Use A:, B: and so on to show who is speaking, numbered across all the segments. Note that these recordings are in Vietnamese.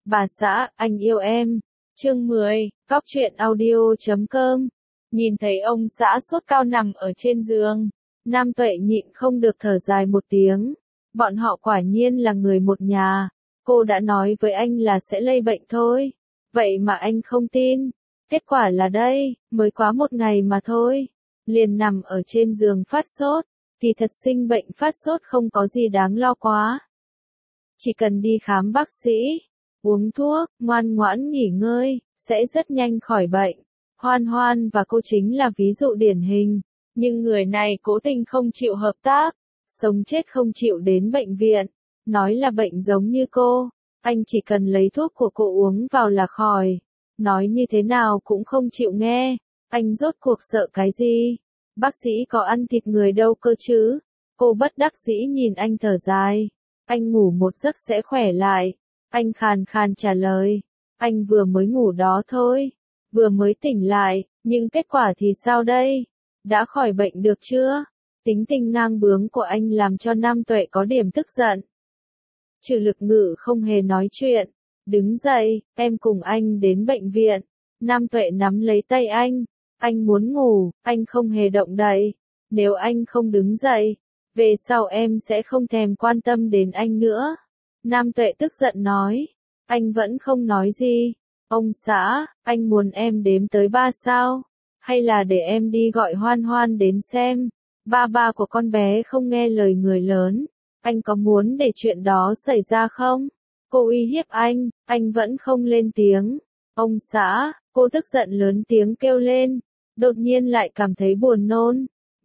A: Bà xã, anh yêu em. Chương 10, Góc truyện audio.com. Nhìn thấy ông xã sốt cao nằm ở trên giường, Nam Tuệ nhịn không được thở dài một tiếng. Bọn họ quả nhiên là người một nhà. Cô đã nói với anh là sẽ lây bệnh thôi. Vậy mà anh không tin. Kết quả là đây, mới quá một ngày mà thôi. Liền nằm ở trên giường phát sốt. Thì thật sinh bệnh phát sốt không có gì đáng lo quá. Chỉ cần đi khám bác sĩ, uống thuốc, ngoan ngoãn nghỉ ngơi, sẽ rất nhanh khỏi bệnh. Hoan Hoan và cô chính là ví dụ điển hình. Nhưng người này cố tình không chịu hợp tác, sống chết không chịu đến bệnh viện, nói là bệnh giống như cô, anh chỉ cần lấy thuốc của cô uống vào là khỏi. Nói như thế nào cũng không chịu nghe, anh rốt cuộc sợ cái gì? Bác sĩ có ăn thịt người đâu cơ chứ? Cô bất đắc dĩ nhìn anh thở dài. Anh ngủ một giấc sẽ khỏe lại. Anh khàn khàn trả lời. Anh vừa mới ngủ đó thôi. Vừa mới tỉnh lại, nhưng kết quả thì sao đây? Đã khỏi bệnh được chưa? Tính tình ngang bướng của anh làm cho Nam Tuệ có điểm tức giận. Trừ Lực Ngự không hề nói chuyện. Đứng dậy, em cùng anh đến bệnh viện. Nam Tuệ nắm lấy tay anh. Anh muốn ngủ, anh không hề động đậy. Nếu anh không đứng dậy, về sau em sẽ không thèm quan tâm đến anh nữa. Nam Tuệ tức giận nói. Anh vẫn không nói gì. Ông xã, anh muốn em đếm tới 3 sao? Hay là để em đi gọi Hoan Hoan đến xem? Ba của con bé không nghe lời người lớn. Anh có muốn để chuyện đó xảy ra không? Cô uy hiếp anh vẫn không lên tiếng. Ông xã, cô tức giận lớn tiếng kêu lên. Đột nhiên lại cảm thấy buồn nôn.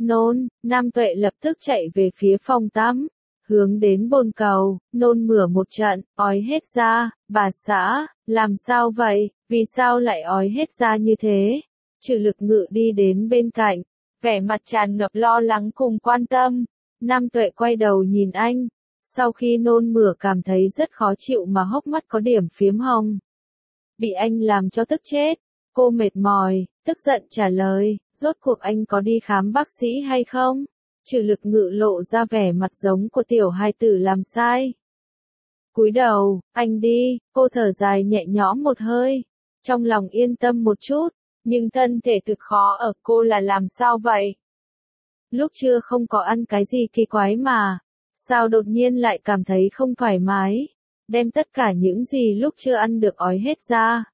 A: Nam Tuệ lập tức chạy về phía phòng tắm. Hướng đến bồn cầu, nôn mửa một trận, ói hết ra. Bà xã, làm sao vậy? Vì sao lại ói hết ra như thế? Trừ Lực Ngự đi đến bên cạnh, vẻ mặt tràn ngập lo lắng cùng quan tâm. Nam Tuệ quay đầu nhìn anh. Sau khi nôn mửa cảm thấy rất khó chịu mà hốc mắt có điểm phiếm hồng. Bị anh làm cho tức chết. Cô mệt mỏi, tức giận trả lời, rốt cuộc anh có đi khám bác sĩ hay không? Trừ Lực Ngự lộ ra vẻ mặt giống của tiểu hài tử làm sai. Cúi đầu, anh đi, cô thở dài nhẹ nhõm một hơi. Trong lòng yên tâm một chút, nhưng thân thể thực khó ở cô là làm sao vậy? Lúc trưa không có ăn cái gì kỳ quái mà. Sao đột nhiên lại cảm thấy không thoải mái? Đem tất cả những gì lúc chưa ăn được ói hết ra.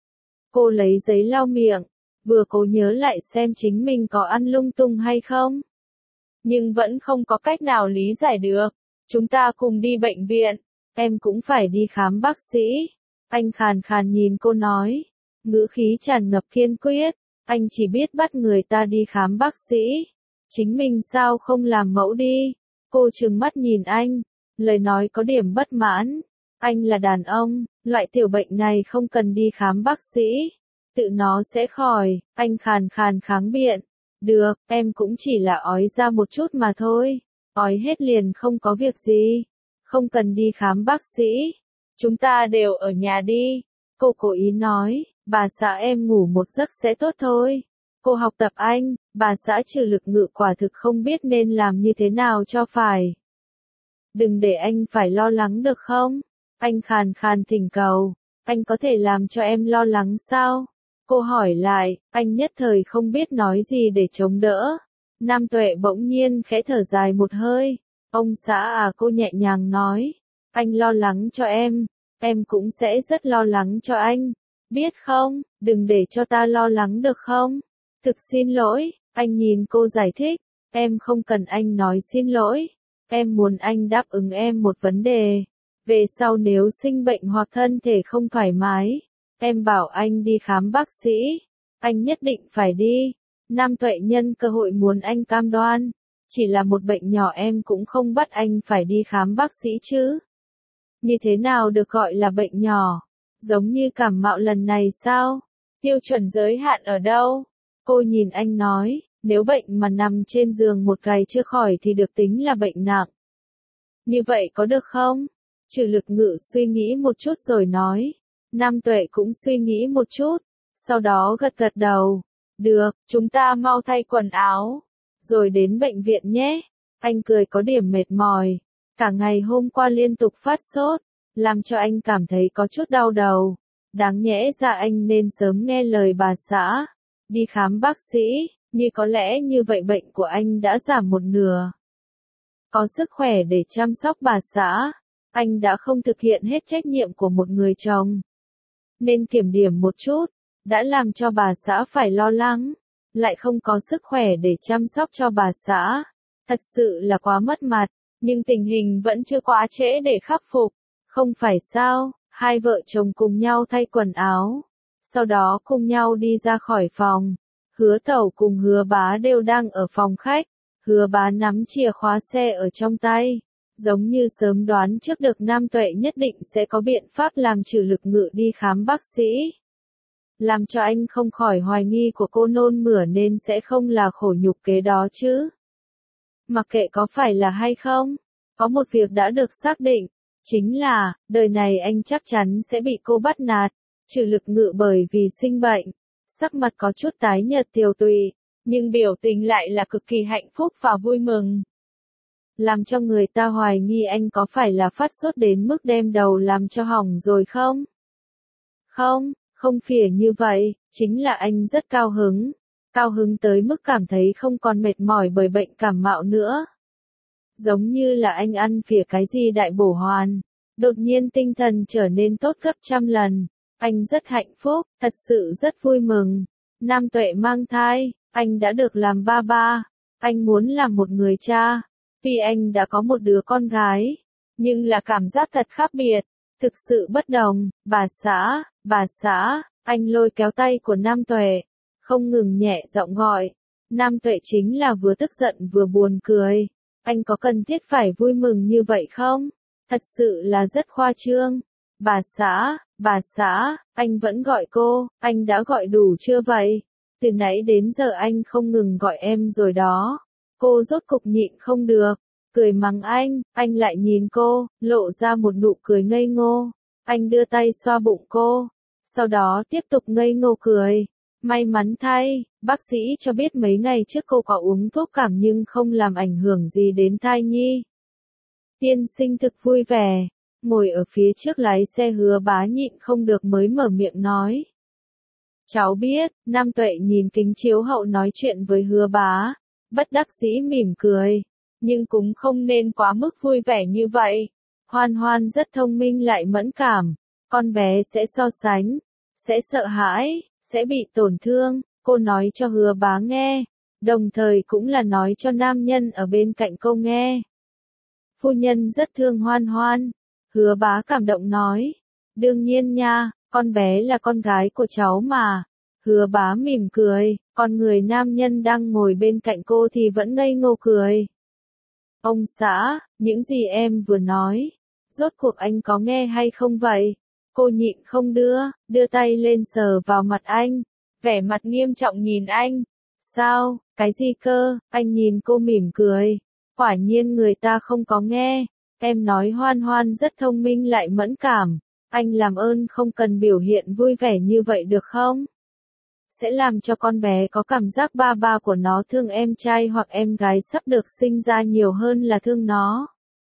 A: Cô lấy giấy lau miệng, vừa cố nhớ lại xem chính mình có ăn lung tung hay không. Nhưng vẫn không có cách nào lý giải được. Chúng ta cùng đi bệnh viện, em cũng phải đi khám bác sĩ. Anh khàn khàn nhìn cô nói, ngữ khí tràn ngập kiên quyết, anh chỉ biết bắt người ta đi khám bác sĩ. Chính mình sao không làm mẫu đi? Cô trừng mắt nhìn anh, lời nói có điểm bất mãn. Anh là đàn ông, loại tiểu bệnh này không cần đi khám bác sĩ. Tự nó sẽ khỏi, anh khàn khàn kháng biện. Được, em cũng chỉ là ói ra một chút mà thôi. Ói hết liền không có việc gì. Không cần đi khám bác sĩ. Chúng ta đều ở nhà đi. Cô cố ý nói, bà xã em ngủ một giấc sẽ tốt thôi. Cô học tập anh, bà xã Trừ Lực Ngự quả thực không biết nên làm như thế nào cho phải. Đừng để anh phải lo lắng được không? Anh khàn khàn thỉnh cầu, anh có thể làm cho em lo lắng sao? Cô hỏi lại, anh nhất thời không biết nói gì để chống đỡ. Nam Tuệ bỗng nhiên khẽ thở dài một hơi. Ông xã à, cô nhẹ nhàng nói, anh lo lắng cho em cũng sẽ rất lo lắng cho anh. Biết không, đừng để cho ta lo lắng được không? Thực xin lỗi, anh nhìn cô giải thích, em không cần anh nói xin lỗi. Em muốn anh đáp ứng em một vấn đề. Về sau nếu sinh bệnh hoặc thân thể không thoải mái, em bảo anh đi khám bác sĩ. Anh nhất định phải đi. Nam Tuệ nhân cơ hội muốn anh cam đoan. Chỉ là một bệnh nhỏ em cũng không bắt anh phải đi khám bác sĩ chứ. Như thế nào được gọi là bệnh nhỏ? Giống như cảm mạo lần này sao? Tiêu chuẩn giới hạn ở đâu? Cô nhìn anh nói, nếu bệnh mà nằm trên giường một ngày chưa khỏi thì được tính là bệnh nặng. Như vậy có được không? Trừ Lực Ngự suy nghĩ một chút rồi nói. Nam Tuệ cũng suy nghĩ một chút. Sau đó gật gật đầu. Được, chúng ta mau thay quần áo. Rồi đến bệnh viện nhé. Anh cười có điểm mệt mỏi. Cả ngày hôm qua liên tục phát sốt. làm cho anh cảm thấy có chút đau đầu. Đáng nhẽ ra anh nên sớm nghe lời bà xã, đi khám bác sĩ, như có lẽ như vậy bệnh của anh đã giảm một nửa. Có sức khỏe để chăm sóc bà xã, anh đã không thực hiện hết trách nhiệm của một người chồng. Nên kiểm điểm một chút, đã làm cho bà xã phải lo lắng, lại không có sức khỏe để chăm sóc cho bà xã. Thật sự là quá mất mặt, nhưng tình hình vẫn chưa quá trễ để khắc phục. Không phải sao, hai vợ chồng cùng nhau thay quần áo, sau đó cùng nhau đi ra khỏi phòng. Hứa Tẩu cùng Hứa Bá đều đang ở phòng khách. Hứa Bá nắm chìa khóa xe ở trong tay, giống như sớm đoán trước được Nam Tuệ nhất định sẽ có biện pháp làm trừ lực ngự đi khám bác sĩ. Làm cho anh không khỏi hoài nghi của cô nôn mửa nên sẽ không là khổ nhục kế đó chứ. Mặc kệ có phải là hay không, có một việc đã được xác định, chính là, đời này anh chắc chắn sẽ bị cô bắt nạt. Trừ lực ngự bởi vì sinh bệnh, sắc mặt có chút tái nhợt tiều tụy, nhưng biểu tình lại là cực kỳ hạnh phúc và vui mừng. Làm cho người ta hoài nghi anh có phải là phát sốt đến mức đem đầu làm cho hỏng rồi không? Không, không phỉa như vậy, chính là anh rất cao hứng. Cao hứng tới mức cảm thấy không còn mệt mỏi bởi bệnh cảm mạo nữa. Giống như là anh ăn phỉa cái gì đại bổ hoàn, đột nhiên tinh thần trở nên tốt gấp trăm lần. Anh rất hạnh phúc, thật sự rất vui mừng. Nam Tuệ mang thai, anh đã được làm ba ba. Anh muốn làm một người cha. Tuy anh đã có một đứa con gái, nhưng là cảm giác thật khác biệt, thực sự bất đồng. Bà xã, anh lôi kéo tay của Nam Tuệ, không ngừng nhẹ giọng gọi. Nam Tuệ chính là vừa tức giận vừa buồn cười. Anh có cần thiết phải vui mừng như vậy không? Thật sự là rất khoa trương. Bà xã, anh vẫn gọi cô, anh đã gọi đủ chưa vậy? Từ nãy đến giờ anh không ngừng gọi em rồi đó. Cô rốt cục nhịn không được, cười mắng anh lại nhìn cô, lộ ra một nụ cười ngây ngô. Anh đưa tay xoa bụng cô, sau đó tiếp tục ngây ngô cười. May mắn thay, bác sĩ cho biết mấy ngày trước cô có uống thuốc cảm nhưng không làm ảnh hưởng gì đến thai nhi. Tiên sinh thực vui vẻ, ngồi ở phía trước lái xe Hứa Bá nhịn không được mới mở miệng nói. Cháu biết, Nam Tuệ nhìn kính chiếu hậu nói chuyện với Hứa Bá, bất đắc dĩ mỉm cười, nhưng cũng không nên quá mức vui vẻ như vậy. Hoan Hoan rất thông minh lại mẫn cảm, con bé sẽ so sánh, sẽ sợ hãi, sẽ bị tổn thương, cô nói cho Hứa Bá nghe, đồng thời cũng là nói cho nam nhân ở bên cạnh cô nghe. Phu nhân rất thương Hoan Hoan, Hứa Bá cảm động nói, đương nhiên nha, con bé là con gái của cháu mà. Hứa Bá mỉm cười, còn người nam nhân đang ngồi bên cạnh cô thì vẫn ngây ngô cười. Ông xã, những gì em vừa nói, rốt cuộc anh có nghe hay không vậy? Cô nhịn không đưa tay lên sờ vào mặt anh, vẻ mặt nghiêm trọng nhìn anh. Sao, cái gì cơ? Anh nhìn cô mỉm cười. Quả nhiên người ta không có nghe. Em nói Hoan Hoan rất thông minh lại mẫn cảm. Anh làm ơn không cần biểu hiện vui vẻ như vậy được không? Sẽ làm cho con bé có cảm giác ba ba của nó thương em trai hoặc em gái sắp được sinh ra nhiều hơn là thương nó.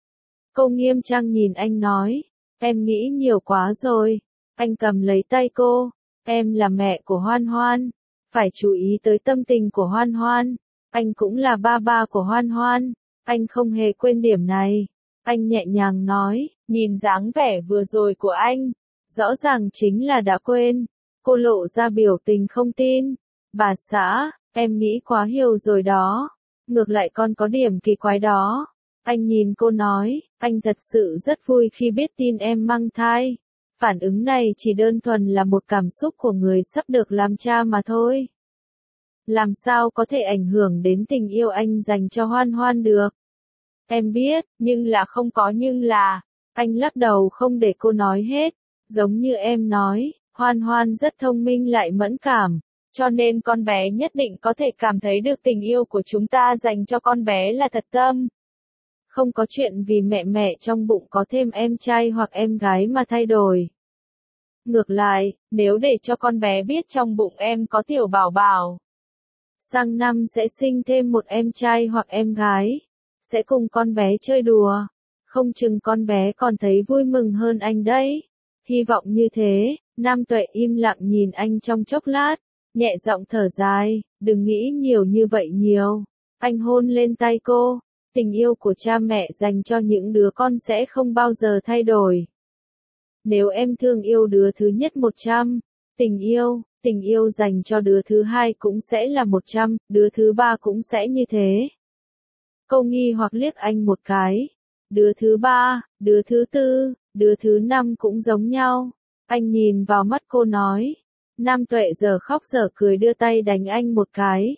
A: Cô nghiêm trang nhìn anh nói, em nghĩ nhiều quá rồi. Anh cầm lấy tay cô, em là mẹ của Hoan Hoan, phải chú ý tới tâm tình của Hoan Hoan. Anh cũng là ba ba của Hoan Hoan, anh không hề quên điểm này. Anh nhẹ nhàng nói, nhìn dáng vẻ vừa rồi của anh, rõ ràng chính là đã quên. Cô lộ ra biểu tình không tin. Bà xã, em nghĩ quá hiểu rồi đó. Ngược lại con có điểm kỳ quái đó. Anh nhìn cô nói, anh thật sự rất vui khi biết tin em mang thai. Phản ứng này chỉ đơn thuần là một cảm xúc của người sắp được làm cha mà thôi. Làm sao có thể ảnh hưởng đến tình yêu anh dành cho Hoan Hoan được? Em biết, nhưng là không có nhưng là. Anh lắc đầu không để cô nói hết. Giống như em nói, Hoan Hoan rất thông minh lại mẫn cảm, cho nên con bé nhất định có thể cảm thấy được tình yêu của chúng ta dành cho con bé là thật tâm. Không có chuyện vì mẹ trong bụng có thêm em trai hoặc em gái mà thay đổi. Ngược lại, nếu để cho con bé biết trong bụng em có tiểu bảo bảo, sang năm sẽ sinh thêm một em trai hoặc em gái, sẽ cùng con bé chơi đùa, Không chừng con bé còn thấy vui mừng hơn anh đấy. Hy vọng như thế, Nam Tuệ im lặng nhìn anh trong chốc lát, nhẹ giọng thở dài, đừng nghĩ nhiều như vậy nhiều. Anh hôn lên tay cô, tình yêu của cha mẹ dành cho những đứa con sẽ không bao giờ thay đổi. Nếu em thương yêu đứa thứ nhất 100, tình yêu dành cho đứa thứ hai cũng sẽ là 100, đứa thứ ba cũng sẽ như thế. Cô nghi hoặc liếc anh một cái. Đứa thứ ba, đứa thứ tư, đứa thứ năm cũng giống nhau. Anh nhìn vào mắt cô nói. Nam Tuệ giờ khóc giờ cười đưa tay đánh anh một cái.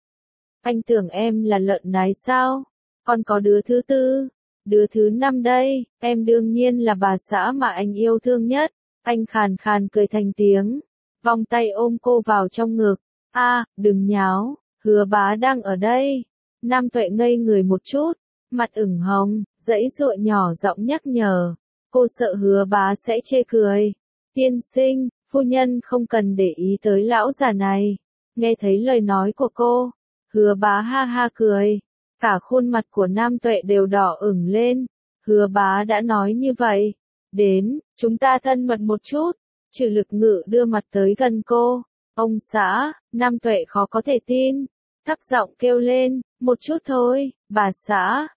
A: Anh tưởng em là lợn nái sao? Còn có đứa thứ tư, đứa thứ năm đây, em đương nhiên là bà xã mà anh yêu thương nhất. Anh khàn khàn cười thành tiếng, vòng tay ôm cô vào trong ngực. Đừng nháo, Hứa Bá đang ở đây. Nam Tuệ ngây người một chút, mặt ửng hồng, giãy giụa nhỏ giọng nhắc nhở. Cô sợ Hứa Bá sẽ chê cười. Tiên sinh, phu nhân không cần để ý tới lão già này. Nghe thấy lời nói của cô, Hứa Bá ha ha cười. Cả khuôn mặt của Nam Tuệ đều đỏ ửng lên. Hứa Bá đã nói như vậy. Đến, chúng ta thân mật một chút. Trừ Lực Ngự đưa mặt tới gần cô. Ông xã, Nam Tuệ khó có thể tin. Thấp giọng kêu lên, một chút thôi, bà xã,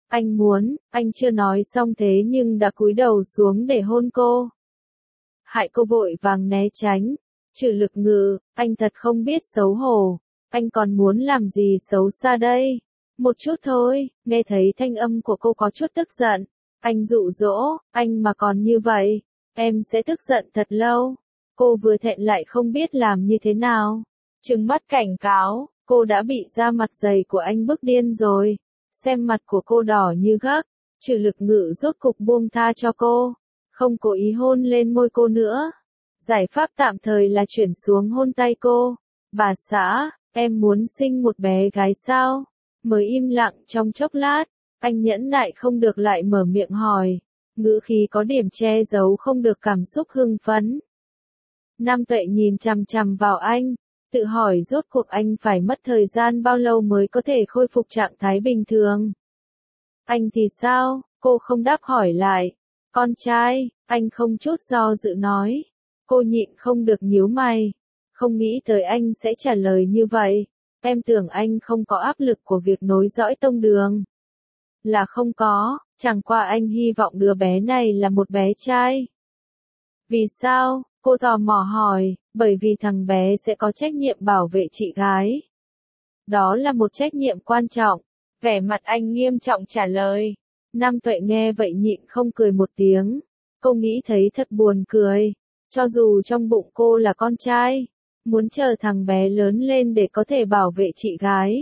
A: anh chưa nói xong thế nhưng đã cúi đầu xuống để hôn cô. Hại cô vội vàng né tránh. Trừ Lực Ngự, anh thật không biết xấu hổ. Anh còn muốn làm gì xấu xa đây? Một chút thôi, nghe thấy thanh âm của cô có chút tức giận. Anh dụ dỗ, anh mà còn như vậy, em sẽ tức giận thật lâu. Cô vừa thẹn lại không biết làm như thế nào. Trừng mắt cảnh cáo, cô đã bị da mặt dày của anh bức điên rồi. Xem mặt của cô đỏ như gấc, Trừ Lực Ngự rốt cục buông tha cho cô. Không cố ý hôn lên môi cô nữa. Giải pháp tạm thời là chuyển xuống hôn tay cô. Bà xã, em muốn sinh một bé gái sao? Mới im lặng trong chốc lát, anh nhẫn nại không được lại mở miệng hỏi. Ngữ khí có điểm che giấu không được cảm xúc hưng phấn. Nam Tuệ nhìn chằm chằm vào anh, tự hỏi rốt cuộc anh phải mất thời gian bao lâu mới có thể khôi phục trạng thái bình thường. Anh thì sao? Cô không đáp hỏi lại. Con trai, anh không chút do dự nói. Cô nhịn không được nhíu mày. Không nghĩ tới anh sẽ trả lời như vậy. Em tưởng anh không có áp lực của việc nối dõi tông đường. Là không có, chẳng qua anh hy vọng đứa bé này là một bé trai. Vì sao? Cô tò mò hỏi, bởi vì thằng bé sẽ có trách nhiệm bảo vệ chị gái. Đó là một trách nhiệm quan trọng. Vẻ mặt anh nghiêm trọng trả lời. Nam Tuệ nghe vậy nhịn không cười một tiếng. Cô nghĩ thấy thật buồn cười. Cho dù trong bụng cô là con trai, muốn chờ thằng bé lớn lên để có thể bảo vệ chị gái.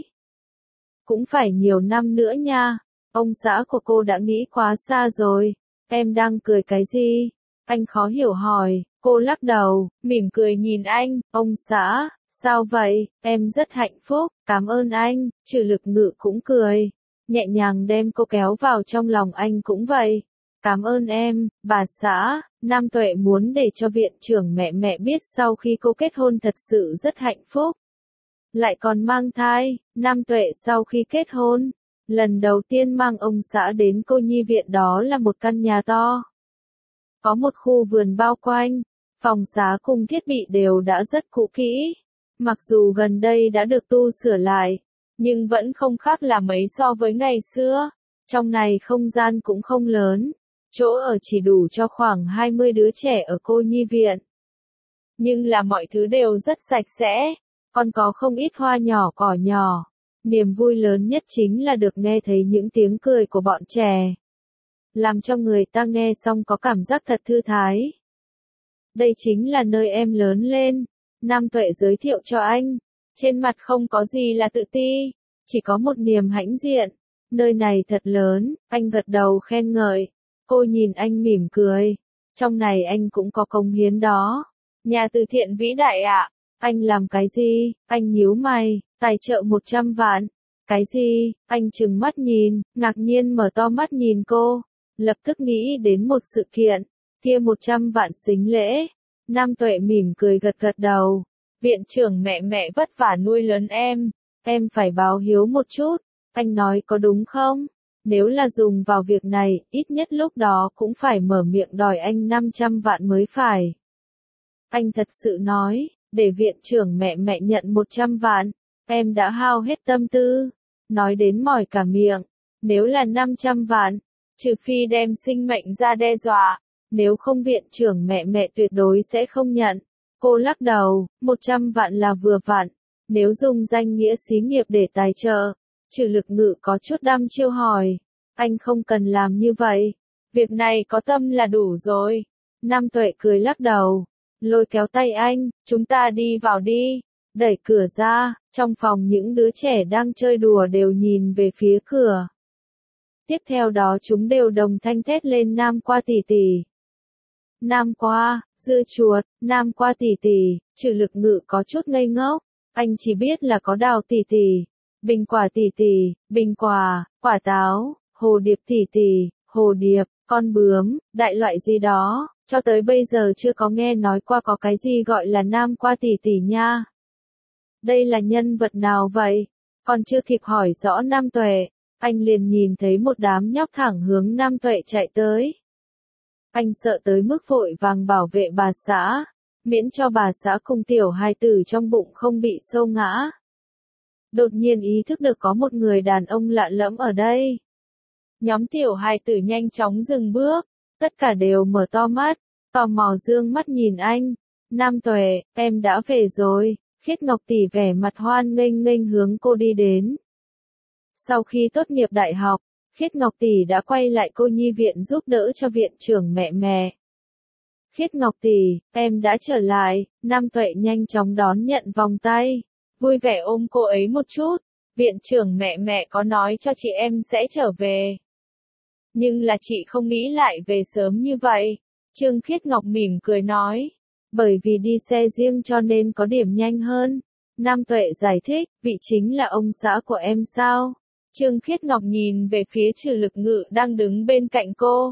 A: Cũng phải nhiều năm nữa nha. Ông xã của cô đã nghĩ quá xa rồi. Em đang cười cái gì? Anh khó hiểu hỏi. Cô lắc đầu, mỉm cười nhìn anh. Ông xã, sao vậy? Em rất hạnh phúc, cảm ơn anh. Trừ Lực Ngự cũng cười. Nhẹ nhàng đem cô kéo vào trong lòng anh cũng vậy. Cảm ơn em, bà xã. Nam Tuệ muốn để cho viện trưởng mẹ biết sau khi cô kết hôn thật sự rất hạnh phúc. Lại còn mang thai. Nam Tuệ sau khi kết hôn, lần đầu tiên mang ông xã đến cô nhi viện, đó là một căn nhà to. Có một khu vườn bao quanh, phòng xá cùng thiết bị đều đã rất cũ kỹ. Mặc dù gần đây đã được tu sửa lại, nhưng vẫn không khác là mấy so với ngày xưa. Trong này không gian cũng không lớn, chỗ ở chỉ đủ cho khoảng 20 đứa trẻ ở cô nhi viện. Nhưng là mọi thứ đều rất sạch sẽ, còn có không ít hoa nhỏ cỏ nhỏ. Niềm vui lớn nhất chính là được nghe thấy những tiếng cười của bọn trẻ. Làm cho người ta nghe xong có cảm giác thật thư thái. Đây chính là nơi em lớn lên. Nam Tuệ giới thiệu cho anh. Trên mặt không có gì là tự ti, chỉ có một niềm hãnh diện. Nơi này thật lớn, anh gật đầu khen ngợi. Cô nhìn anh mỉm cười. Trong này anh cũng có cống hiến đó. Nhà từ thiện vĩ đại ạ. Anh làm cái gì? Anh nhíu mày. Tài trợ 100 vạn. Cái gì? Anh trừng mắt nhìn, ngạc nhiên mở to mắt nhìn cô. Lập tức nghĩ đến một sự kiện. Kia 100 vạn sính lễ. Nam Tuệ mỉm cười gật gật đầu. Viện trưởng mẹ vất vả nuôi lớn em phải báo hiếu một chút. Anh nói có đúng không? Nếu là dùng vào việc này, ít nhất lúc đó cũng phải mở miệng đòi anh 500 vạn mới phải. Anh thật sự nói, để viện trưởng mẹ nhận 100 vạn, em đã hao hết tâm tư, nói đến mỏi cả miệng. Nếu là 500 vạn, trừ phi đem sinh mệnh ra đe dọa, nếu không viện trưởng mẹ tuyệt đối sẽ không nhận. Cô lắc đầu, 100 vạn là vừa vặn, nếu dùng danh nghĩa xí nghiệp để tài trợ. Trừ Lực Ngự có chút đăm chiêu hỏi, anh không cần làm như vậy, việc này có tâm là đủ rồi. Nam Tuệ cười lắc đầu, lôi kéo tay anh, chúng ta đi vào đi, đẩy cửa ra, trong phòng những đứa trẻ đang chơi đùa đều nhìn về phía cửa. Tiếp theo đó chúng đều đồng thanh thét lên Nam qua tỷ tỷ. Nam qua, dưa chuột, Nam qua tỷ tỷ, Trừ Lực Ngự có chút ngây ngốc, anh chỉ biết là có đào tỷ tỷ, bình quả tỷ tỷ, bình quả, quả táo, hồ điệp tỷ tỷ, hồ điệp, con bướm, đại loại gì đó, cho tới bây giờ chưa có nghe nói qua có cái gì gọi là Nam qua tỷ tỷ nha. Đây là nhân vật nào vậy? Còn chưa kịp hỏi rõ Nam Tuệ, anh liền nhìn thấy một đám nhóc thẳng hướng Nam Tuệ chạy tới. Anh sợ tới mức vội vàng bảo vệ bà xã, miễn cho bà xã cùng tiểu hài tử trong bụng không bị xô ngã. Đột nhiên ý thức được có một người đàn ông lạ lẫm ở đây. Nhóm tiểu hài tử nhanh chóng dừng bước, tất cả đều mở to mắt, tò mò dương mắt nhìn anh. Nam Tuệ, em đã về rồi. Khiết Ngọc tỷ vẻ mặt hoan nghênh hướng cô đi đến. Sau khi tốt nghiệp đại học, Khiết Ngọc tỷ đã quay lại cô nhi viện giúp đỡ cho viện trưởng mẹ. Khiết Ngọc tỷ, em đã trở lại. Nam Tuệ nhanh chóng đón nhận vòng tay, vui vẻ ôm cô ấy một chút. Viện trưởng mẹ có nói cho chị em sẽ trở về. Nhưng là chị không nghĩ lại về sớm như vậy. Trương Khiết Ngọc mỉm cười nói. Bởi vì đi xe riêng cho nên có điểm nhanh hơn. Nam Tuệ giải thích, vị chính là ông xã của em sao? Trương Khiết Ngọc nhìn về phía Trừ Lực Ngự đang đứng bên cạnh cô.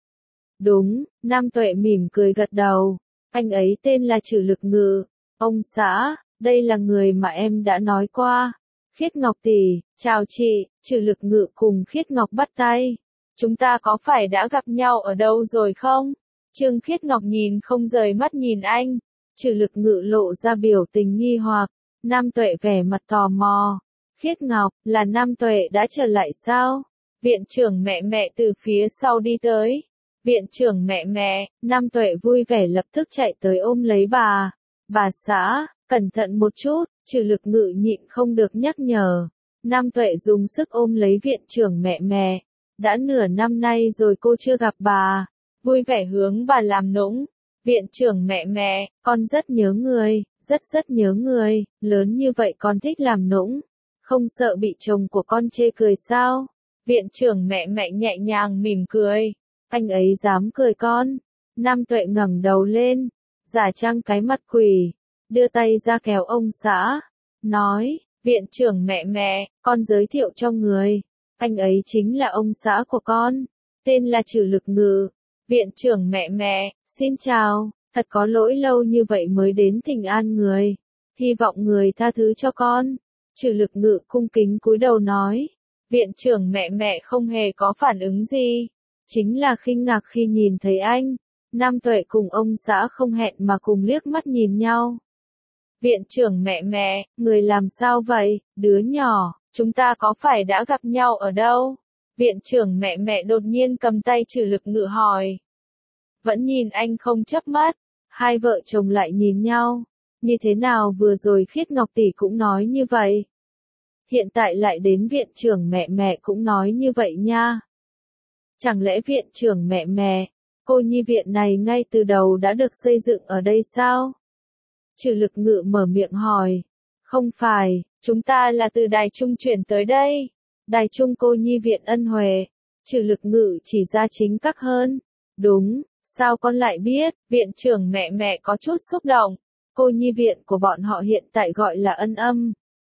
A: Đúng, Nam Tuệ mỉm cười gật đầu. Anh ấy tên là Trừ Lực Ngự. Ông xã, đây là người mà em đã nói qua. Khiết Ngọc tỷ, chào chị. Trừ Lực Ngự cùng Khiết Ngọc bắt tay. Chúng ta có phải đã gặp nhau ở đâu rồi không? Trương Khiết Ngọc nhìn không rời mắt nhìn anh. Trừ Lực Ngự lộ ra biểu tình nghi hoặc. Nam Tuệ vẻ mặt tò mò. Khiết Ngọc, là Nam Tuệ đã trở lại sao? Viện trưởng mẹ từ phía sau đi tới. Viện trưởng mẹ, Nam Tuệ vui vẻ lập tức chạy tới ôm lấy bà. Bà xã, cẩn thận một chút. Trừ Lực Ngự nhịn không được nhắc nhở. Nam Tuệ dùng sức ôm lấy viện trưởng mẹ. Đã nửa năm nay rồi cô chưa gặp bà. Vui vẻ hướng bà làm nũng. Viện trưởng mẹ, con rất nhớ người, rất nhớ người, lớn như vậy con thích làm nũng. Không sợ bị chồng của con chê cười sao? Viện trưởng mẹ nhẹ nhàng mỉm cười. Anh ấy dám cười con. Nam Tuệ ngẩng đầu lên, giả trang cái mặt quỷ, đưa tay ra kéo ông xã. Nói, viện trưởng mẹ, con giới thiệu cho người. Anh ấy chính là ông xã của con. Tên là Trừ Lực Ngự. Viện trưởng mẹ, xin chào, thật có lỗi lâu như vậy mới đến thỉnh an người. Hy vọng người tha thứ cho con. Trừ Lực Ngự cung kính cúi đầu nói. Viện trưởng mẹ không hề có phản ứng gì. Chính là khinh ngạc khi nhìn thấy anh. Nam Tuệ cùng ông xã không hẹn mà cùng liếc mắt nhìn nhau. Viện trưởng mẹ, người làm sao vậy, đứa nhỏ, chúng ta có phải đã gặp nhau ở đâu? Viện trưởng mẹ đột nhiên cầm tay Trừ Lực Ngự hỏi. Vẫn nhìn anh không chớp mắt. Hai vợ chồng lại nhìn nhau. Như thế nào vừa rồi Khiết Ngọc tỷ cũng nói như vậy. Hiện tại lại đến viện trưởng mẹ cũng nói như vậy nha. Chẳng lẽ viện trưởng mẹ, cô nhi viện này ngay từ đầu đã được xây dựng ở đây sao? Trừ Lực Ngự mở miệng hỏi. Không phải, chúng ta là từ Đài Trung chuyển tới đây. Đài Trung cô nhi viện Ân Huệ. Trừ Lực Ngự chỉ ra chính xác hơn. Đúng, sao con lại biết? Viện trưởng mẹ có chút xúc động. Cô nhi viện của bọn họ hiện tại gọi là Ân Âm.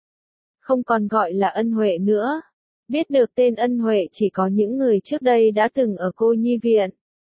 A: Không còn gọi là Ân Huệ nữa. Biết được tên Ân Huệ chỉ có những người trước đây đã từng ở cô nhi viện.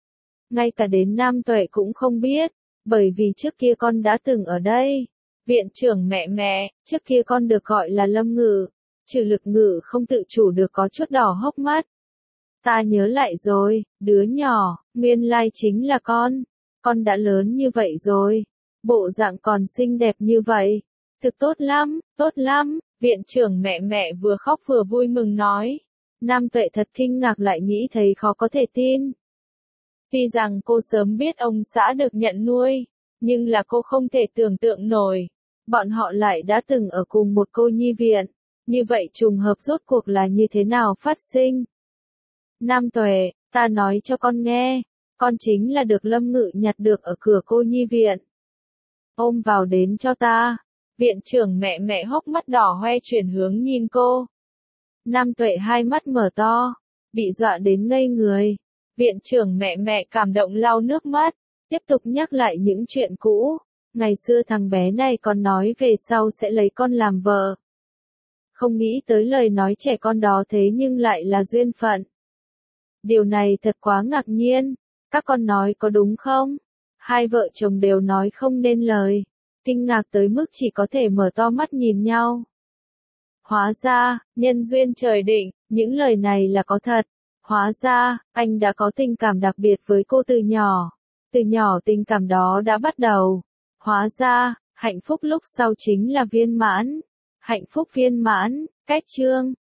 A: Ngay cả đến Nam Tuệ cũng không biết, bởi vì trước kia con đã từng ở đây. Viện trưởng mẹ, trước kia con được gọi là Lâm Ngự. Trừ Lực Ngự không tự chủ được có chút đỏ hốc mắt. Ta nhớ lại rồi, đứa nhỏ, nguyên lai chính là con đã lớn như vậy rồi, bộ dạng còn xinh đẹp như vậy, thực tốt lắm, viện trưởng mẹ mẹ vừa khóc vừa vui mừng nói. Nam Tuệ thật kinh ngạc lại nghĩ thấy khó có thể tin. Tuy rằng cô sớm biết ông xã được nhận nuôi, nhưng là cô không thể tưởng tượng nổi, bọn họ lại đã từng ở cùng một cô nhi viện, như vậy trùng hợp rốt cuộc là như thế nào phát sinh. Nam Tuệ, ta nói cho con nghe, con chính là được Lâm Ngự nhặt được ở cửa cô nhi viện. Ôm vào đến cho ta. Viện trưởng mẹ mẹ hốc mắt đỏ hoe chuyển hướng nhìn cô. Nam Tuệ hai mắt mở to, bị dọa đến ngây người. Viện trưởng mẹ mẹ cảm động lau nước mắt, tiếp tục nhắc lại những chuyện cũ. Ngày xưa thằng bé này còn nói về sau sẽ lấy con làm vợ. Không nghĩ tới lời nói trẻ con đó thế nhưng lại là duyên phận. Điều này thật quá ngạc nhiên, các con nói có đúng không? Hai vợ chồng đều nói không nên lời, kinh ngạc tới mức chỉ có thể mở to mắt nhìn nhau. Hóa ra, nhân duyên trời định, những lời này là có thật. Hóa ra, anh đã có tình cảm đặc biệt với cô từ nhỏ. Từ nhỏ tình cảm đó đã bắt đầu. Hóa ra, hạnh phúc lúc sau chính là viên mãn. Hạnh phúc viên mãn, cách chương.